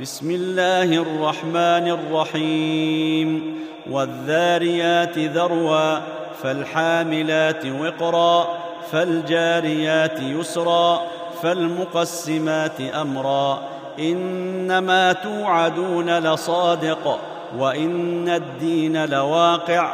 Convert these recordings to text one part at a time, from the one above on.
بسم الله الرحمن الرحيم والذاريات ذروا فالحاملات وقرا فالجاريات يسرا فالمقسمات أمرا إنما توعدون لصادق وإن الدين لواقع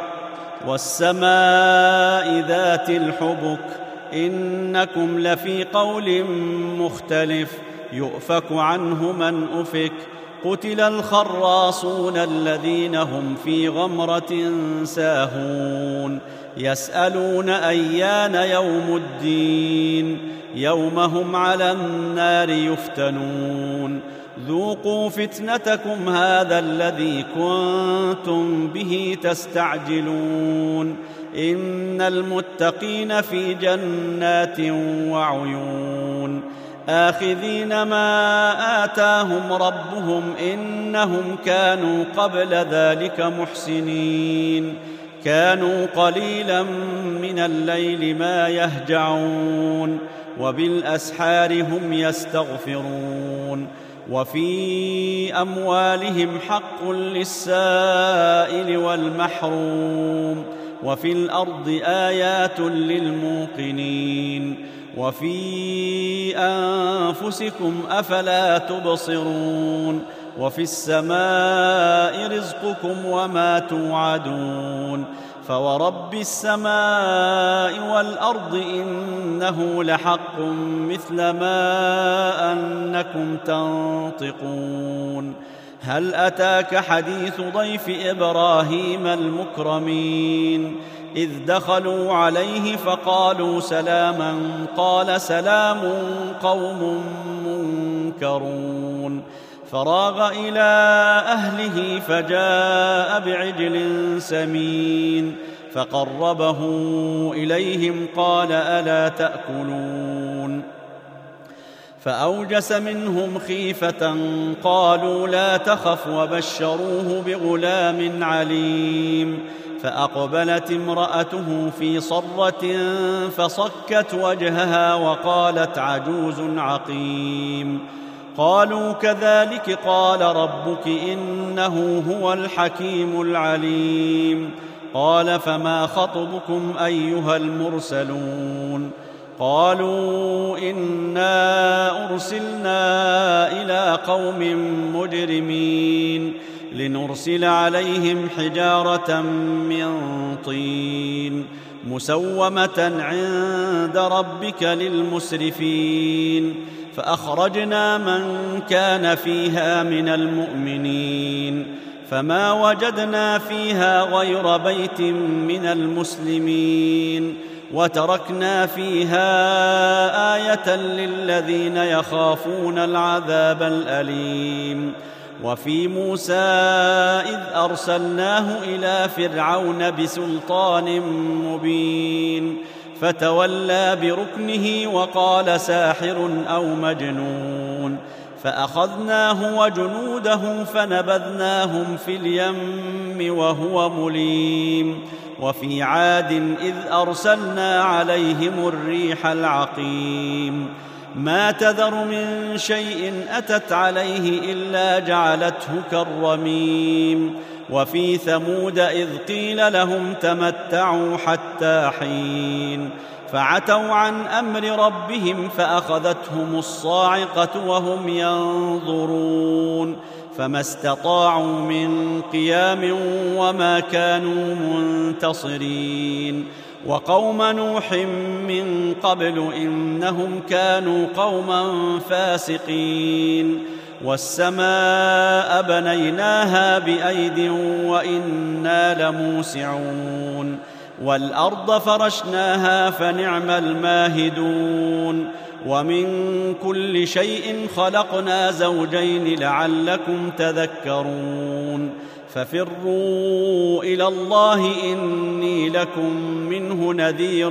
والسماء ذات الحبك إنكم لفي قول مختلف يؤفك عنه من أفك قتل الخراصون الذين هم في غمرة ساهون يسألون أيان يوم الدين يوم هم على النار يفتنون ذوقوا فتنتكم هذا الذي كنتم به تستعجلون إن المتقين في جنات وعيون آخذين ما آتاهم ربهم إنهم كانوا قبل ذلك محسنين كانوا قليلا من الليل ما يهجعون وبالأسحار هم يستغفرون وفي أموالهم حق للسائل والمحروم وفي الأرض آيات للموقنين وفي أنفسكم أفلا تبصرون وفي السماء رزقكم وما توعدون فورب السماء والأرض إنه لحق مثل ما أنكم تنطقون هل أتاك حديث ضيف إبراهيم المكرمين إذ دخلوا عليه فقالوا سلاما قال سلام قوم منكرون فراغ إلى أهله فجاء بعجل سمين فقربه إليهم قال ألا تأكلون فأوجس منهم خيفة قالوا لا تخف وبشروه بغلام عليم فأقبلت امرأته في صرة فصكت وجهها وقالت عجوز عقيم قالوا كذلك قال ربك إنه هو الحكيم العليم قال فما خطبكم أيها المرسلون قالوا إنا أرسلنا إلى قوم مجرمين لنرسل عليهم حجارة من طين مسومة عند ربك للمسرفين فأخرجنا من كان فيها من المؤمنين فما وجدنا فيها غير بيت من المسلمين وتركنا فيها آية للذين يخافون العذاب الأليم وفي موسى إذ أرسلناه إلى فرعون بسلطان مبين فتولى بركنه وقال ساحر أو مجنون فأخذناه وجنوده فنبذناهم في اليم وهو مليم وفي عاد إذ أرسلنا عليهم الريح العقيم ما تذر من شيء أتت عليه إلا جعلته كالرميم وفي ثمود إذ قيل لهم تمتعوا حتى حين فعتوا عن أمر ربهم فأخذتهم الصاعقة وهم ينظرون فما استطاعوا من قيام وما كانوا منتصرين وقوم نوح من قبل إنهم كانوا قوما فاسقين والسماء بنيناها بأيد وإنا لموسعون والأرض فرشناها فنعم الماهدون ومن كل شيء خلقنا زوجين لعلكم تذكرون ففروا إلى الله إني لكم منه نذير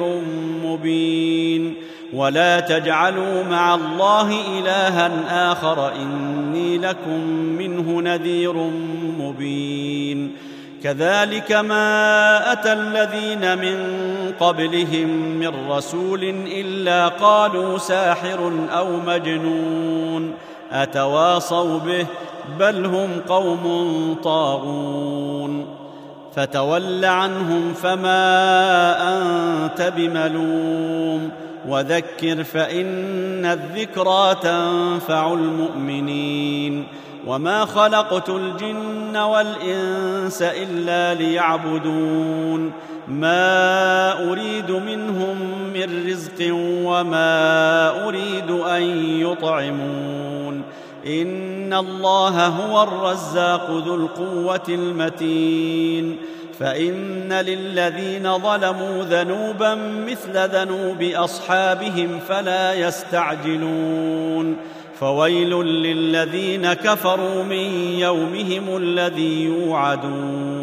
مبين ولا تجعلوا مع الله إلها آخر إني لكم منه نذير مبين كذلك ما أتى الذين من قبلهم من رسول إلا قالوا ساحر أو مجنون أتواصوا به بل هم قوم طاغون فتول عنهم فما أنت بملوم وذكر فإن الذكرى تنفع المؤمنين وما خلقت الجن والإنس إلا ليعبدون ما أريد منهم من رزق وما أريد أن يطعمون إن الله هو الرزاق ذو القوة المتين فإن للذين ظلموا ذنوبا مثل ذنوب أصحابهم فلا يستعجلون فويل للذين كفروا من يومهم الذي يوعدون